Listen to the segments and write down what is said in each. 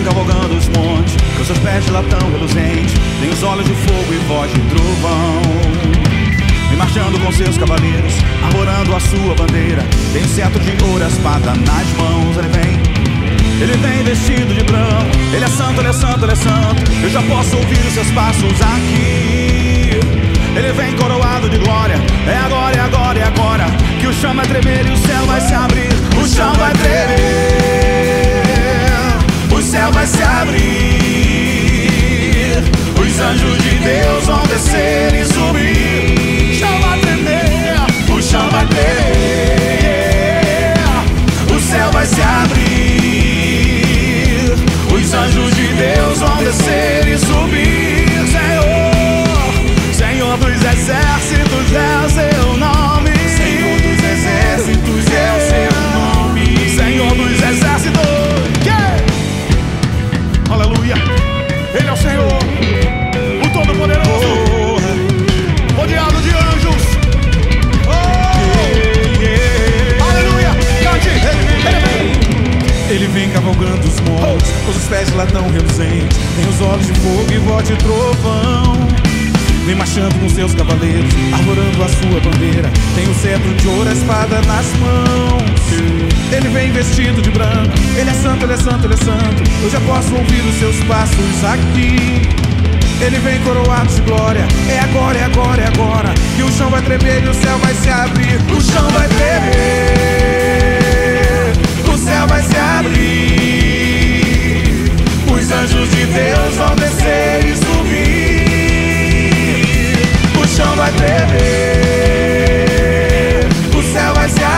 cavalgando os montes, com seus pés de latão reluzente, tem os olhos de fogo e voz de trovão. Vem marchando com seus cavaleiros, arvorando a sua bandeira, tem um cetro de ouro e a espada nas mãos. Ele vem vestido de branco, ele é santo, ele é santo, ele é santo. Eu já posso ouvir os seus passos aqui. Ele vem coroado de glória, é agora, é agora, é agora, que o chão vai tremer e o céu vai se abrir. O chão vai tremer, o céu vai se abrir, os anjos de Deus vão descer e subir. O chão vai tremer, o chão vai tremer, o céu vai se abrir, os anjos de Deus vão descer e subir. Senhor dos exércitos é o seu nome. Senhor dos exércitos é o seu nome. Senhor dos exércitos, aleluia. Ele é o Senhor, o Todo-Poderoso, rodeado de anjos. Aleluia, cante. Ele vem cavalgando os montes, com os pés de latão reluzente, tem os olhos de fogo e voz de trovão. Vem marchando com seus cavaleiros, arvorando a sua bandeira, tem o cetro de ouro, a espada nas mãos. Ele vem vestido de branco, ele é santo, ele é santo, ele é santo. Eu já posso ouvir os seus passos aqui. Ele vem coroado de glória, é agora, é agora, é agora, que o chão vai tremer e o céu vai se abrir. O chão vai tremer, o céu vai se abrir, os anjos de Deus vão descer e subir. O chão vai tremer, o céu vai se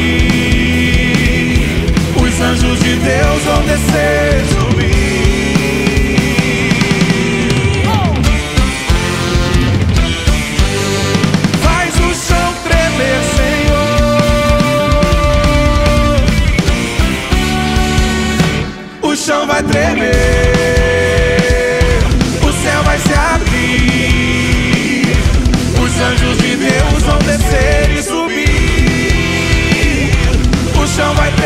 abrir, os anjos de Deus vão descer e subir. Faz o chão tremer, Senhor. O chão vai tremer, o céu vai se abrir, os anjos de Deus vão descer e subir. O chão vai